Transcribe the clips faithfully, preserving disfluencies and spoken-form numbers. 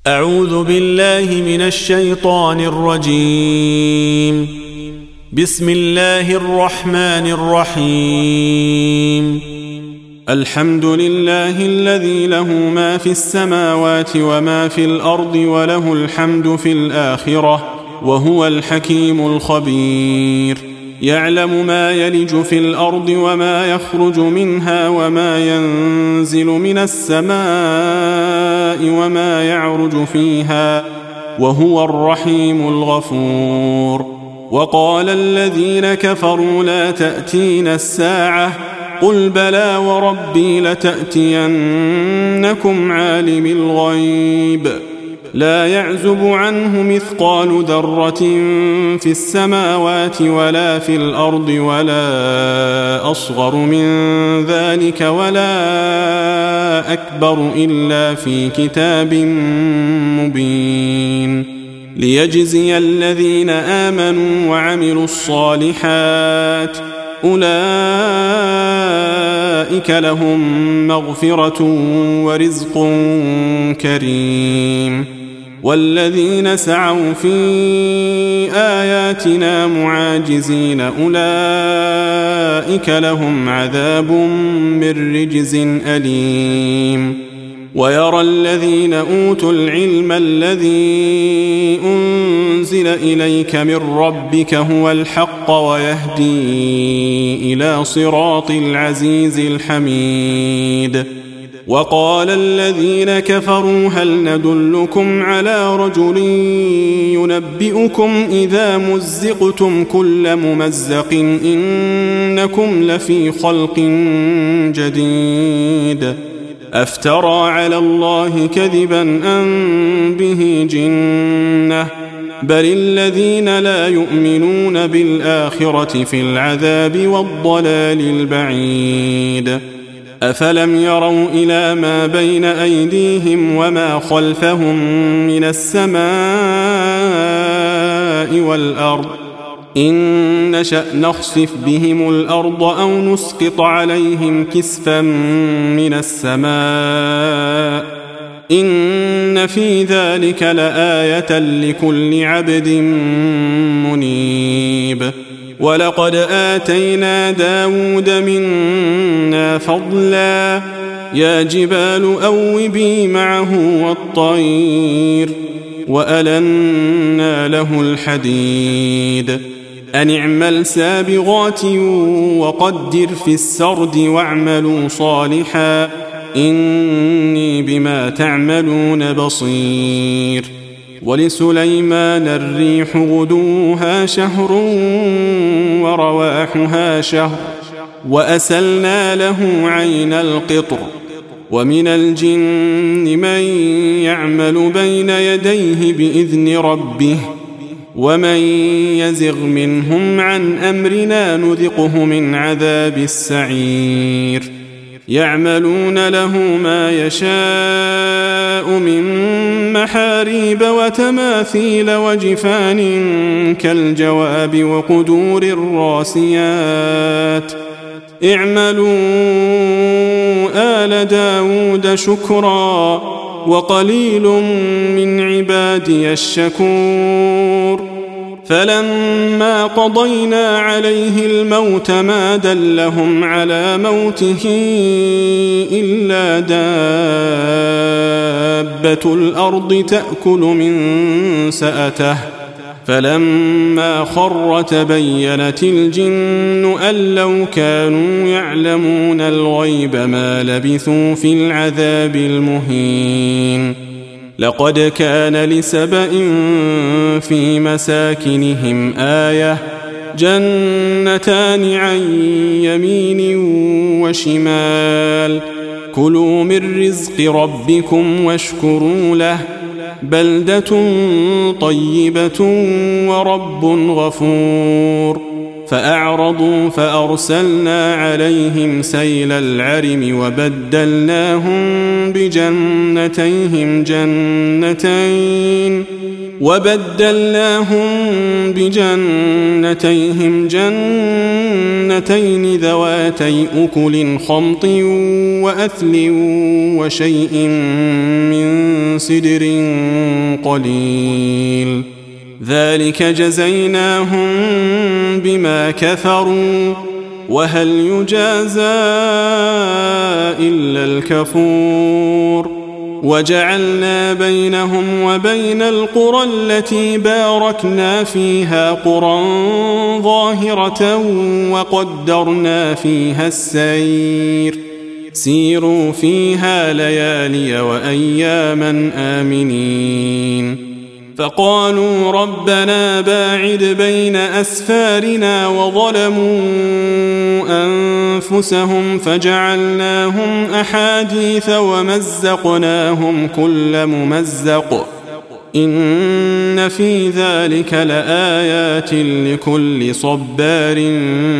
أعوذ بالله من الشيطان الرجيم. بسم الله الرحمن الرحيم. الحمد لله الذي له ما في السماوات وما في الأرض وله الحمد في الآخرة وهو الحكيم الخبير. يعلم ما يلج في الأرض وما يخرج منها وما ينزل من السماء وما يعرج فيها وهو الرحيم الغفور. وقال الذين كفروا لا تأتينا الساعة قل بلى وربي لتأتينكم عالم الغيب لا يعزب عنه مثقال ذرة في السماوات ولا في الأرض ولا أصغر من ذلك ولا أكبر إلا في كتاب مبين ليجزي الذين آمنوا وعملوا الصالحات أولئك لهم مغفرة ورزق كريم. والذين سعوا في آياتنا معاجزين أولئك لهم عذاب من رجز أليم. ويرى الذين أوتوا العلم الذي أنزل إليك من ربك هو الحق ويهدي إلى صراط العزيز الحميد. وقال الذين كفروا هل ندلكم على رجل ينبئكم إذا مزقتم كل ممزق إنكم لفي خلق جديد أفترى على الله كذبا أم به جنة بل الذين لا يؤمنون بالآخرة في العذاب والضلال البعيد. أفلم يروا إلى ما بين أيديهم وما خلفهم من السماء والأرض إن نشأ نخسف بهم الأرض أو نسقط عليهم كسفا من السماء إن في ذلك لآية لكل عبد منيب. ولقد آتينا داود منا فضلا يا جبال أوبي معه والطير وألنا له الحديد أن اعمل سابغات وقدر في السرد واعملوا صالحا إني بما تعملون بصير. ولسليمان الريح غدوها شهر ورواحها شهر وأسلنا له عين القطر. ومن الجن من يعمل بين يديه بإذن ربه ومن يزغ منهم عن أمرنا نذقه من عذاب السعير. يعملون له ما يشاء من محاريب وتماثيل وجفان كالجواب وقدور الراسيات اعملوا آل داود شكرا وقليل من عبادي الشكور. فلما قضينا عليه الموت ما دلهم على موته إلا دابة الأرض تأكل من سأته فلما خر تبينت الجن أن لو كانوا يعلمون الغيب ما لبثوا في العذاب المهين. لقد كان لسبإ في مساكنهم آية جنتان عن يمين وشمال كلوا من رزق ربكم واشكروا له بلدة طيبة ورب غفور. فأعرضوا فأرسلنا عليهم سيل العرم وبدلناهم بجنتيهم جنتين وبدلناهم بجنتيهم جنتين ذواتي أكل خمط وأثل وشيء من سدر قليل ذلك جزيناهم بما كفروا وهل يجازى إلا الكفور وجعلنا بينهم وبين القرى التي باركنا فيها قرى ظاهرة وقدرنا فيها السير سيروا فيها ليالي وأياما آمنين فقالوا ربنا باعد بين أسفارنا وظلموا أنفسهم فجعلناهم أحاديث ومزقناهم كل ممزق إن في ذلك لآيات لكل صبار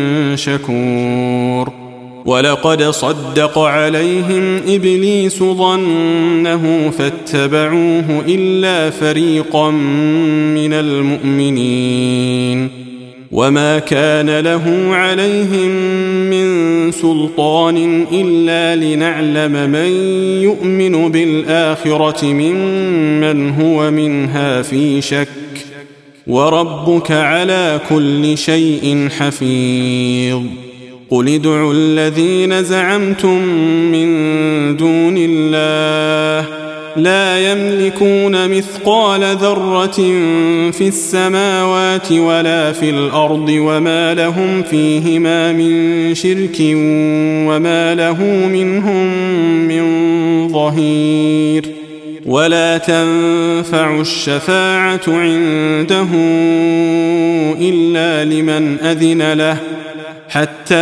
شكور ولقد صدق عليهم إبليس ظنه فاتبعوه إلا فريقا من المؤمنين وما كان له عليهم من سلطان إلا لنعلم من يؤمن بالآخرة ممن هو منها في شك وربك على كل شيء حفيظ قل ادعوا الذين زعمتم من دون الله لا يملكون مثقال ذرة في السماوات ولا في الأرض وما لهم فيهما من شرك وما له منهم من ظهير ولا تنفع الشفاعة عنده إلا لمن أذن له حتى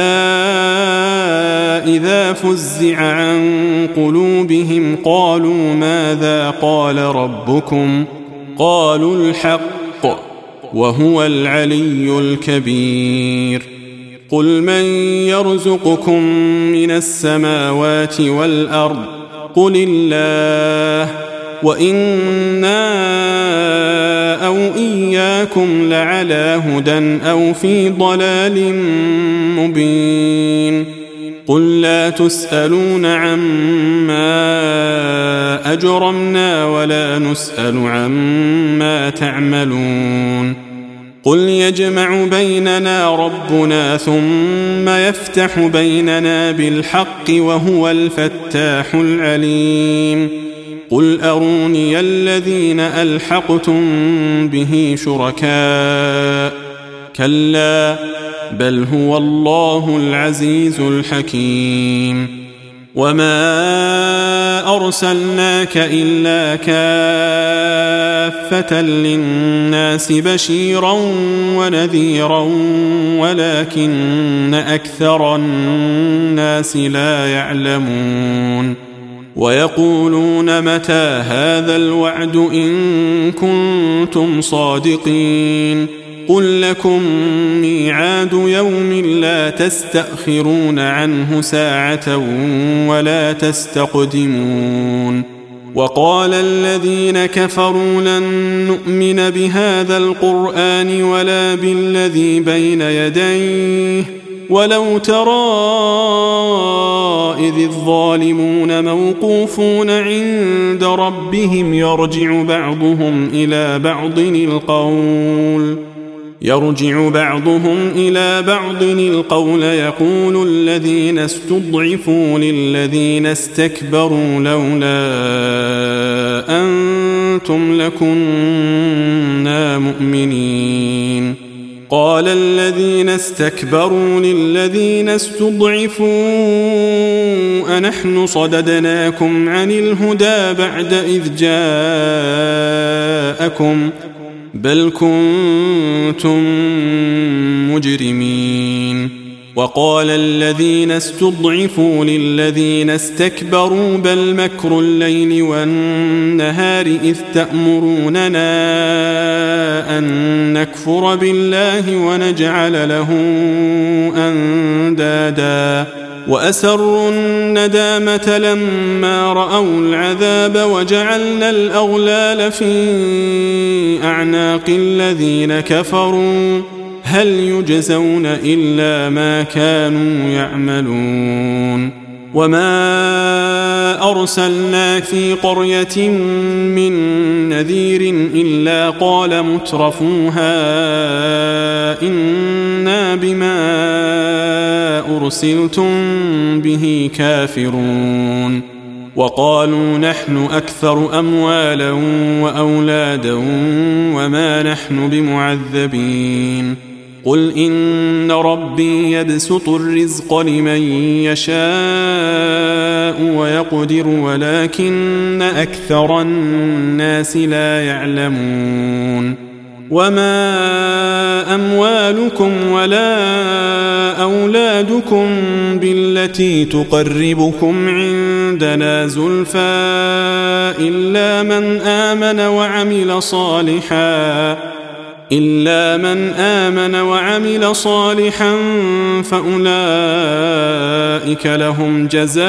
إذا فزع عن قلوبهم قالوا ماذا قال ربكم قالوا الحق وهو العلي الكبير قل من يرزقكم من السماوات والأرض قل الله وإنا أو إياكم لعلى هدى أو في ضلال مبين قل لا تسألون عما أجرمنا ولا نسأل عما تعملون قل يجمع بيننا ربنا ثم يفتح بيننا بالحق وهو الفتاح العليم قل أروني الذين ألحقتم به شركاء كلا بل هو الله العزيز الحكيم وما أرسلناك إلا كافة للناس بشيرا ونذيرا ولكن أكثر الناس لا يعلمون ويقولون متى هذا الوعد إن كنتم صادقين قل لكم ميعاد يوم لا تستأخرون عنه ساعة ولا تستقدمون وقال الذين كفروا لن نؤمن بهذا القرآن ولا بالذي بين يديه ولو ترى إذ الظالمون موقوفون عند ربهم يرجع بعضهم إلى بعض القول يرجع بعضهم إلى بعض القول يقول الذين استضعفوا للذين استكبروا لولا أنتم لكنا مؤمنين قال الذين استكبروا للذين استضعفوا أنحن صددناكم عن الهدى بعد إذ جاءكم بل كنتم مجرمين وقال الذين استضعفوا للذين استكبروا بل مكر الليل والنهار إذ تأمروننا أن نكفر بالله ونجعل له أندادا وأسروا الندامة لما رأوا العذاب وجعلنا الأغلال في أعناق الذين كفروا هل يجزون إلا ما كانوا يعملون وما أرسلنا في قرية من نذير إلا قال مترفوها إنا بما أرسلتم به كافرون وقالوا نحن أكثر أموالا وأولادا وما نحن بمعذبين قل إن ربي يبسط الرزق لمن يشاء ويقدر ولكن أكثر الناس لا يعلمون وما أموالكم ولا أولادكم بالتي تقربكم عندنا زلفى إلا من آمن وعمل صالحا إلا من آمن وعمل صالحا فأولئك لهم جزاء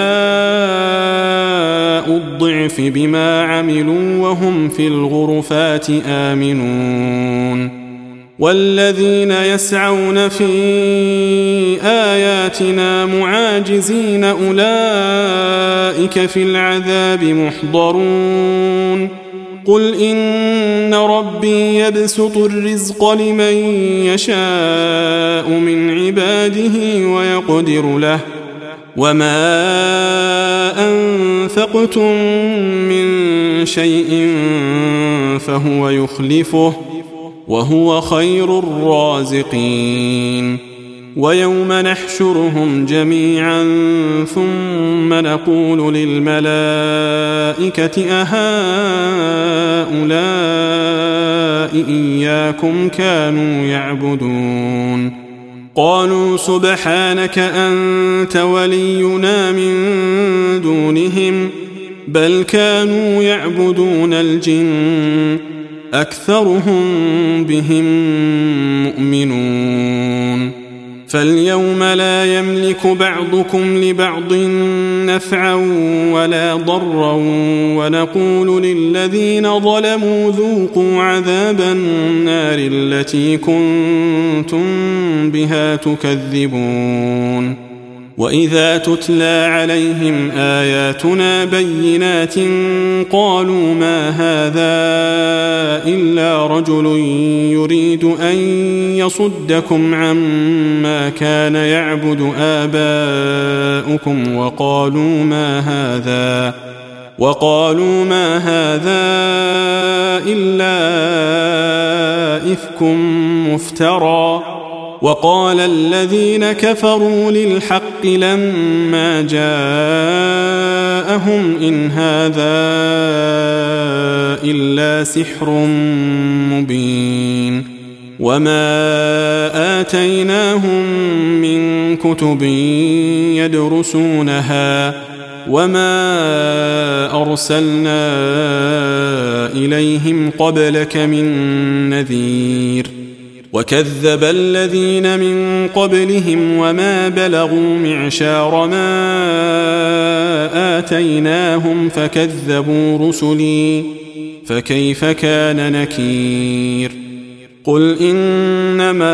الضعف بما عملوا وهم في الغرفات آمنون والذين يسعون في آياتنا معاجزين أولئك في العذاب محضرون قل إن ربي يبسط الرزق لمن يشاء من عباده ويقدر له وما أنفقتم من شيء فهو يخلفه وهو خير الرازقين ويوم نحشرهم جميعا ثم نقول للملائكة أهؤلاء إياكم كانوا يعبدون قالوا سبحانك أنت ولينا من دونهم بل كانوا يعبدون الجن أكثرهم بهم مؤمنون فاليوم لا يملك بعضكم لبعض نفعا ولا ضرا ونقول للذين ظلموا ذوقوا عذاب النار التي كنتم بها تكذبون وإذا تتلى عليهم آياتنا بينات قالوا ما هذا إلا رجل يريد أن يصدكم عما كان يعبد آباؤكم وقالوا ما هذا وقالوا ما هذا إلا إفك مفترى وقال الذين كفروا للحق لما جاءهم إن هذا إلا سحر مبين وما آتيناهم من كتب يدرسونها وما أرسلنا إليهم قبلك من نذير وكذب الذين من قبلهم وما بلغوا معشار ما آتيناهم فكذبوا رسلي فكيف كان نكير قل إنما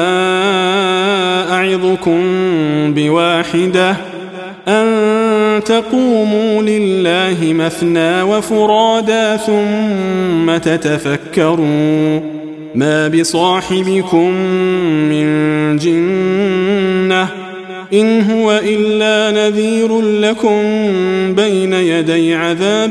أعظكم بواحدة أن تقوموا لله مثنى وفرادا ثم تتفكروا ما بصاحبكم من جنة إن هو إلا نذير لكم بين يدي عذاب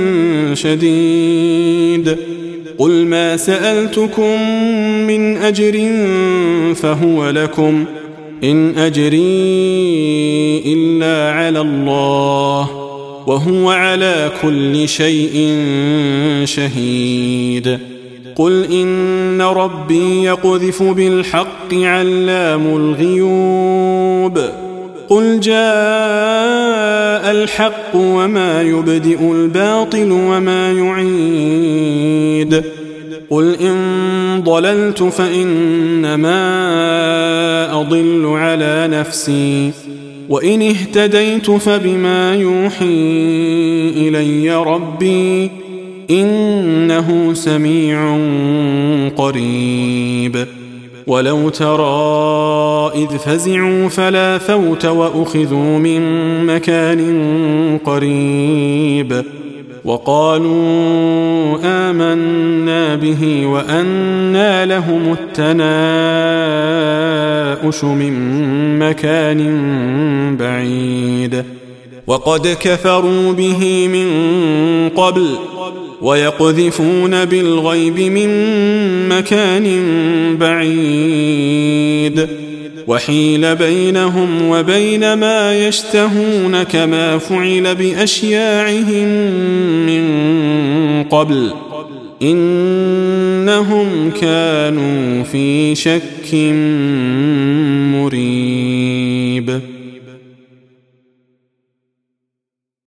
شديد قل ما سألتكم من أجر فهو لكم إن أجري إلا على الله وهو على كل شيء شهيد قل إن ربي يقذف بالحق علام الغيوب قل جاء الحق وما يبدئ الباطل وما يعيد قل إن ضللت فإنما أضل على نفسي وإن اهتديت فبما يوحي إلي ربي إنه سميع قريب ولو ترى إذ فزعوا فلا فوت وأخذوا من مكان قريب وقالوا آمنا به وأنى لهم التناؤش من مكان بعيد وقد كفروا به من قبل ويقذفون بالغيب من مكان بعيد وحيل بينهم وبين ما يشتهون كما فعل بأشياعهم من قبل إنهم كانوا في شك